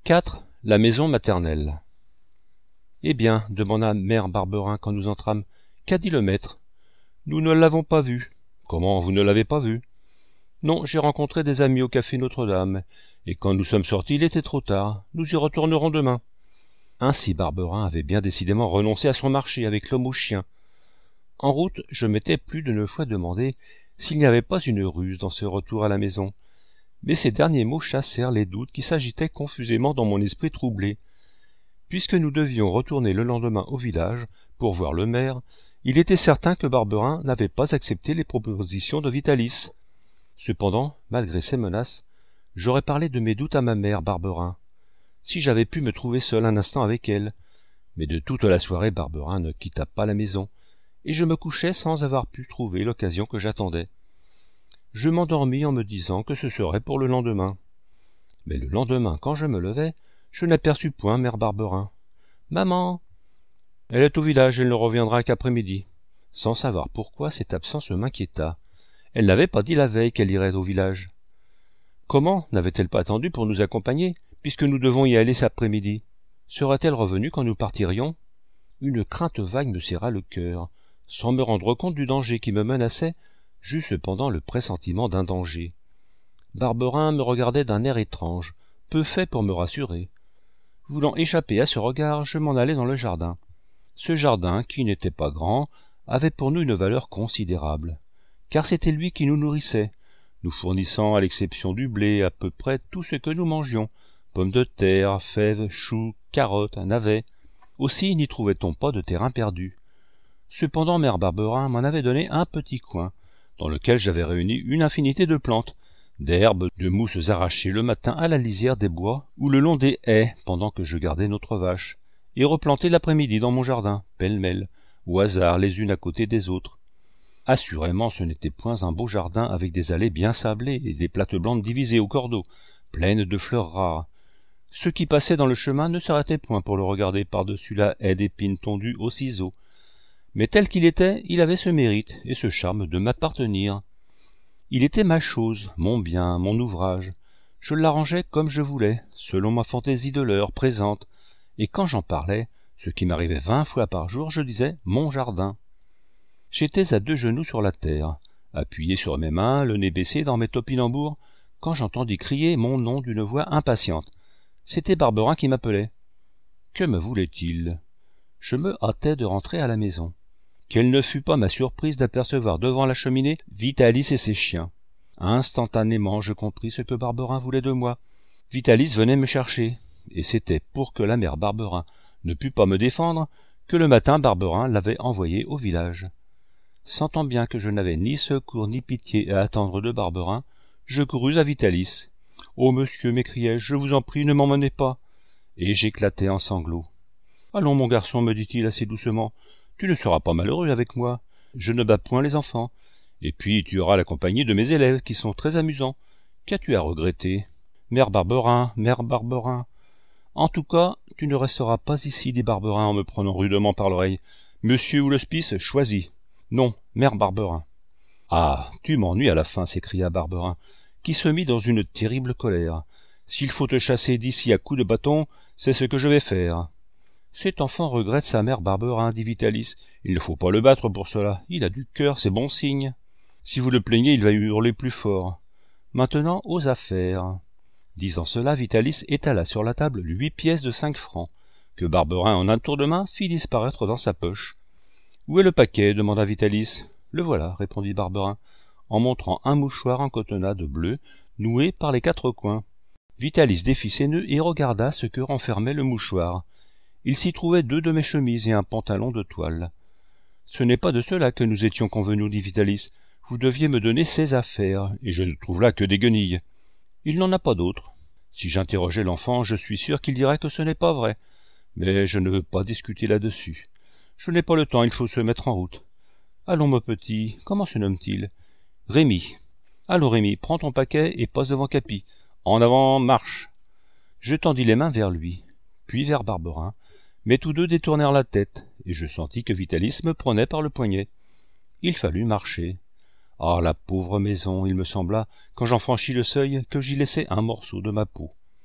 4. La maison maternelle. « Eh bien, demanda mère Barberin quand nous entrâmes, qu'a dit le maître ? » ?»« Nous ne l'avons pas vu. »« Comment, vous ne l'avez pas vu ?»« Non, j'ai rencontré des amis au café Notre-Dame, et quand nous sommes sortis, il était trop tard. Nous y retournerons demain. » Ainsi Barberin avait bien décidément renoncé à son marché avec l'homme au chien. En route, je m'étais plus de 9 fois demandé s'il n'y avait pas une ruse dans ce retour à la maison. Mais ces derniers mots chassèrent les doutes qui s'agitaient confusément dans mon esprit troublé. Puisque nous devions retourner le lendemain au village pour voir le maire, il était certain que Barberin n'avait pas accepté les propositions de Vitalis. Cependant, malgré ces menaces, j'aurais parlé de mes doutes à ma mère Barberin, si j'avais pu me trouver seul un instant avec elle. Mais de toute la soirée Barberin ne quitta pas la maison, et je me couchai sans avoir pu trouver l'occasion que j'attendais. Je m'endormis en me disant que ce serait pour le lendemain. Mais le lendemain, quand je me levai, je n'aperçus point mère Barberin. « Maman !»« Elle est au village, elle ne reviendra qu'après-midi. » Sans savoir pourquoi, cette absence m'inquiéta. Elle n'avait pas dit la veille qu'elle irait au village. Comment n'avait-elle pas attendu pour nous accompagner, puisque nous devons y aller cet après-midi ? Serait-elle revenue quand nous partirions ? Une crainte vague me serra le cœur, sans me rendre compte du danger qui me menaçait. J'eus cependant le pressentiment d'un danger. Barberin me regardait d'un air étrange, peu fait pour me rassurer. Voulant échapper à ce regard, je m'en allai dans le jardin. Ce jardin, qui n'était pas grand, avait pour nous une valeur considérable, car c'était lui qui nous nourrissait, nous fournissant, à l'exception du blé, à peu près tout ce que nous mangions, pommes de terre, fèves, choux, carottes, navets. Aussi n'y trouvait-on pas de terrain perdu. Cependant, mère Barberin m'en avait donné un petit coin, dans lequel j'avais réuni une infinité de plantes, d'herbes, de mousses arrachées le matin à la lisière des bois ou le long des haies pendant que je gardais notre vache, et replantées l'après-midi dans mon jardin, pêle-mêle, au hasard les unes à côté des autres. Assurément, ce n'était point un beau jardin avec des allées bien sablées et des plates-bandes divisées au cordeau, pleines de fleurs rares. Ceux qui passaient dans le chemin ne s'arrêtaient point pour le regarder par-dessus la haie d'épines tondues au ciseau. Mais tel qu'il était, il avait ce mérite et ce charme de m'appartenir. Il était ma chose, mon bien, mon ouvrage. Je l'arrangeais comme je voulais, selon ma fantaisie de l'heure présente, et quand j'en parlais, ce qui m'arrivait 20 fois par jour, je disais « mon jardin ». J'étais à 2 genoux sur la terre, appuyé sur mes mains, le nez baissé dans mes topinambours, quand j'entendis crier mon nom d'une voix impatiente. C'était Barberin qui m'appelait. Que me voulait-il ? Je me hâtais de rentrer à la maison. Quelle ne fut pas ma surprise d'apercevoir devant la cheminée Vitalis et ses chiens. Instantanément, je compris ce que Barberin voulait de moi. Vitalis venait me chercher, et c'était pour que la mère Barberin ne pût pas me défendre que le matin Barberin l'avait envoyé au village. Sentant bien que je n'avais ni secours ni pitié à attendre de Barberin, je courus à Vitalis. « Oh, monsieur, m'écriai-je, je vous en prie, ne m'emmenez pas !» Et j'éclatai en sanglots. « Allons, mon garçon, me dit-il assez doucement, tu ne seras pas malheureux avec moi. Je ne bats point les enfants. Et puis tu auras la compagnie de mes élèves, qui sont très amusants. Qu'as-tu à regretter ? Mère Barberin, mère Barberin. En tout cas, tu ne resteras pas ici, dit Barberin en me prenant rudement par l'oreille. Monsieur ou l'hospice, choisis. Non, mère Barberin. Ah, tu m'ennuies à la fin, s'écria Barberin, qui se mit dans une terrible colère. S'il faut te chasser d'ici à coups de bâton, c'est ce que je vais faire. Cet enfant regrette sa mère Barberin, dit Vitalis. Il ne faut pas le battre pour cela. Il a du cœur, c'est bon signe. Si vous le plaignez, il va hurler plus fort. Maintenant, aux affaires. Disant cela, Vitalis étala sur la table 8 pièces de 5 francs, que Barberin, en un tour de main, fit disparaître dans sa poche. Où est le paquet ? Demanda Vitalis. Le voilà, répondit Barberin, en montrant un mouchoir en cotonnade bleue, noué par les 4 coins. Vitalis défit ses nœuds et regarda ce que renfermait le mouchoir. Il s'y trouvait 2 de mes chemises et un pantalon de toile. « Ce n'est pas de cela que nous étions convenus, dit Vitalis. Vous deviez me donner ces affaires, et je ne trouve là que des guenilles. Il n'en a pas d'autres. Si j'interrogeais l'enfant, je suis sûr qu'il dirait que ce n'est pas vrai. Mais je ne veux pas discuter là-dessus. Je n'ai pas le temps, il faut se mettre en route. Allons, mon petit, comment se nomme-t-il ? Rémi. Allons, Rémi, prends ton paquet et passe devant Capi. En avant, marche !» Je tendis les mains vers lui, puis vers Barberin, mais tous 2 détournèrent la tête, et je sentis que Vitalis me prenait par le poignet. Il fallut marcher. Ah, la pauvre maison, il me sembla, quand j'en franchis le seuil, que j'y laissais un morceau de ma peau.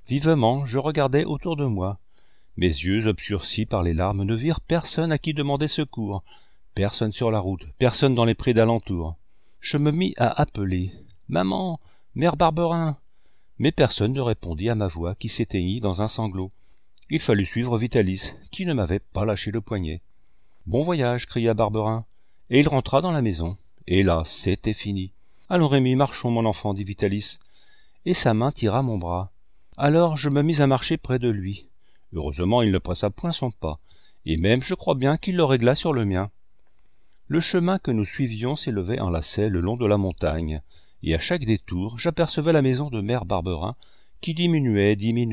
Vivement, je regardais autour de moi. Mes yeux obscurcis par les larmes ne virent personne à qui demander secours, personne sur la route, personne dans les prés d'alentour. Je me mis à appeler « Maman, mère Barberin !» Mais personne ne répondit à ma voix qui s'éteignit dans un sanglot. Il fallut suivre Vitalis, qui ne m'avait pas lâché le poignet. « Bon voyage !» cria Barberin, et il rentra dans la maison. Et là, c'était fini. « Allons Rémi, marchons mon enfant, dit Vitalis. » Et sa main tira mon bras. Alors je me mis à marcher près de lui. Heureusement, il ne pressa point son pas, et même je crois bien qu'il le régla sur le mien. Le chemin que nous suivions s'élevait en lacet le long de la montagne, et à chaque détour, j'apercevais la maison de mère Barberin, qui diminuait.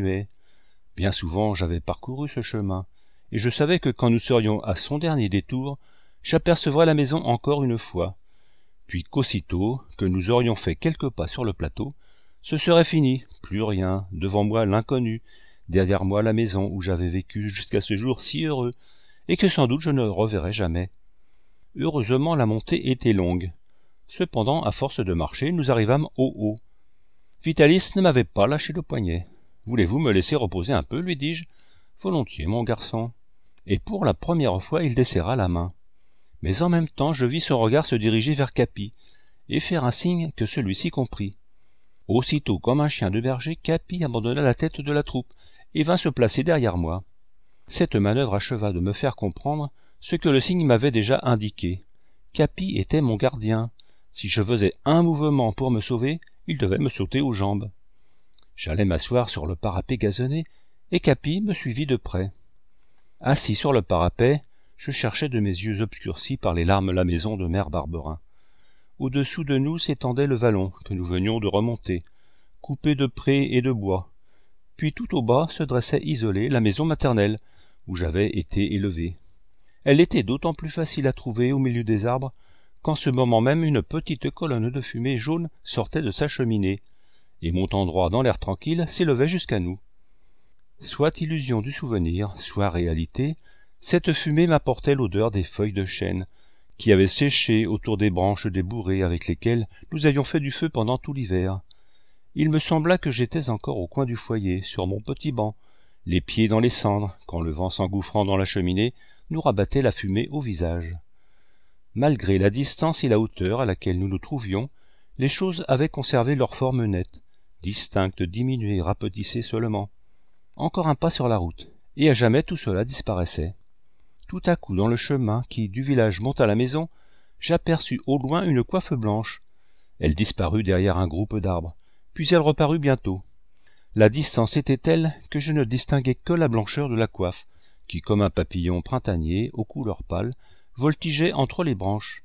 Bien souvent, j'avais parcouru ce chemin, et je savais que quand nous serions à son dernier détour, j'apercevrais la maison encore une fois, puis qu'aussitôt que nous aurions fait quelques pas sur le plateau, ce serait fini, plus rien, devant moi l'inconnu, derrière moi la maison où j'avais vécu jusqu'à ce jour si heureux, et que sans doute je ne reverrai jamais. Heureusement la montée était longue. Cependant, à force de marcher, nous arrivâmes au haut. Vitalis ne m'avait pas lâché le poignet. « Voulez-vous me laisser reposer un peu ?» lui dis-je. « Volontiers, mon garçon. » Et pour la première fois, il desserra la main. Mais en même temps, je vis son regard se diriger vers Capi, et faire un signe que celui-ci comprit. Aussitôt, comme un chien de berger, Capi abandonna la tête de la troupe, et vint se placer derrière moi. Cette manœuvre acheva de me faire comprendre ce que le signe m'avait déjà indiqué. Capi était mon gardien. Si je faisais un mouvement pour me sauver, il devait me sauter aux jambes. J'allais m'asseoir sur le parapet gazonné, et Capi me suivit de près. Assis sur le parapet, je cherchais de mes yeux obscurcis par les larmes la maison de mère Barberin. Au-dessous de nous s'étendait le vallon que nous venions de remonter, coupé de prés et de bois. Puis tout au bas se dressait isolée la maison maternelle, où j'avais été élevé. Elle était d'autant plus facile à trouver au milieu des arbres qu'en ce moment même une petite colonne de fumée jaune sortait de sa cheminée, et montant droit dans l'air tranquille s'élevait jusqu'à nous. Soit illusion du souvenir, soit réalité, cette fumée m'apportait l'odeur des feuilles de chêne, qui avaient séché autour des branches des bourrées avec lesquelles nous avions fait du feu pendant tout l'hiver. Il me sembla que j'étais encore au coin du foyer, sur mon petit banc, les pieds dans les cendres, quand le vent s'engouffrant dans la cheminée nous rabattait la fumée au visage. Malgré la distance et la hauteur à laquelle nous nous trouvions, les choses avaient conservé leur forme nette, distincte, diminuée, rapetissée seulement. Encore un pas sur la route, et à jamais tout cela disparaissait. Tout à coup, dans le chemin qui, du village, monte à la maison, j'aperçus au loin une coiffe blanche. Elle disparut derrière un groupe d'arbres, puis elle reparut bientôt. La distance était telle que je ne distinguais que la blancheur de la coiffe, qui, comme un papillon printanier aux couleurs pâles, voltigeait entre les branches.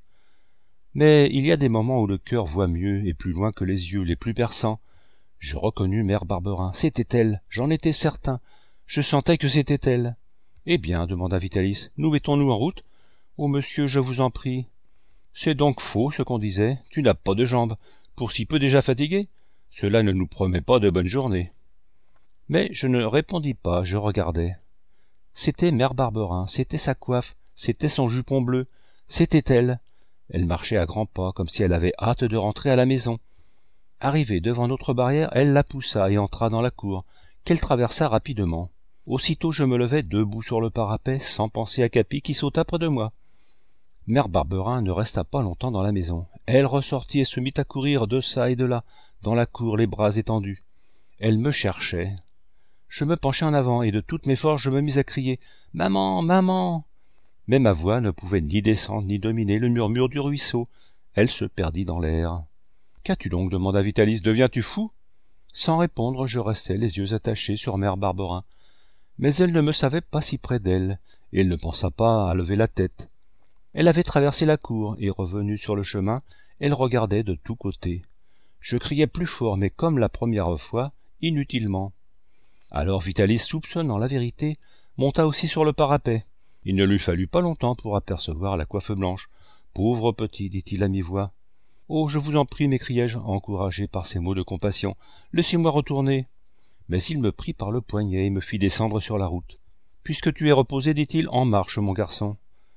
Mais il y a des moments où le cœur voit mieux et plus loin que les yeux les plus perçants. Je reconnus mère Barberin. C'était elle, j'en étais certain. Je sentais que c'était elle. « Eh bien, demanda Vitalis, nous mettons-nous en route ? » ?»« Oh, monsieur, je vous en prie. »« C'est donc faux, ce qu'on disait. Tu n'as pas de jambes. Pour si peu déjà fatigué ? Cela ne nous promet pas de bonnes journées. » Mais je ne répondis pas, je regardais. C'était mère Barberin, c'était sa coiffe, c'était son jupon bleu, c'était elle. Elle marchait à grands pas, comme si elle avait hâte de rentrer à la maison. Arrivée devant notre barrière, elle la poussa et entra dans la cour, qu'elle traversa rapidement. Aussitôt je me levai debout sur le parapet, sans penser à Capi qui sauta près de moi. Mère Barberin ne resta pas longtemps dans la maison. Elle ressortit et se mit à courir de çà et de là, dans la cour, les bras étendus. Elle me cherchait. Je me penchai en avant, et de toutes mes forces je me mis à crier « Maman, maman !» Mais ma voix ne pouvait ni descendre ni dominer le murmure du ruisseau. Elle se perdit dans l'air. « Qu'as-tu donc ?» demanda Vitalis. « Deviens-tu fou ?» Sans répondre, je restai les yeux attachés sur mère Barberin. Mais elle ne me savait pas si près d'elle, et elle ne pensa pas à lever la tête. Elle avait traversé la cour, et revenue sur le chemin, elle regardait de tous côtés. Je criai plus fort, mais comme la première fois, inutilement. Alors Vitalis, soupçonnant la vérité, monta aussi sur le parapet. Il ne lui fallut pas longtemps pour apercevoir la coiffe blanche. « Pauvre petit, dit-il à mi-voix. « Oh, je vous en prie, m'écriai-je, encouragé par ces mots de compassion. Laissez-moi retourner. » Mais il me prit par le poignet et me fit descendre sur la route. « Puisque tu es reposé, dit-il, en marche, mon garçon. »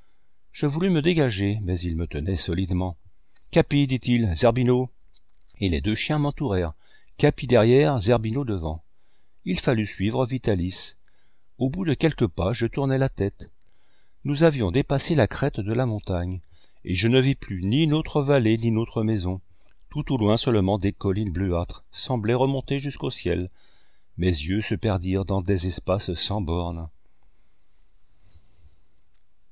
Je voulus me dégager, mais il me tenait solidement. « Capi, dit-il, Zerbino. » Et les deux chiens m'entourèrent, Capi derrière, Zerbino devant. Il fallut suivre Vitalis. Au bout de quelques pas, je tournai la tête. Nous avions dépassé la crête de la montagne, et je ne vis plus ni notre vallée ni notre maison. Tout au loin seulement des collines bleuâtres semblaient remonter jusqu'au ciel. Mes yeux se perdirent dans des espaces sans bornes.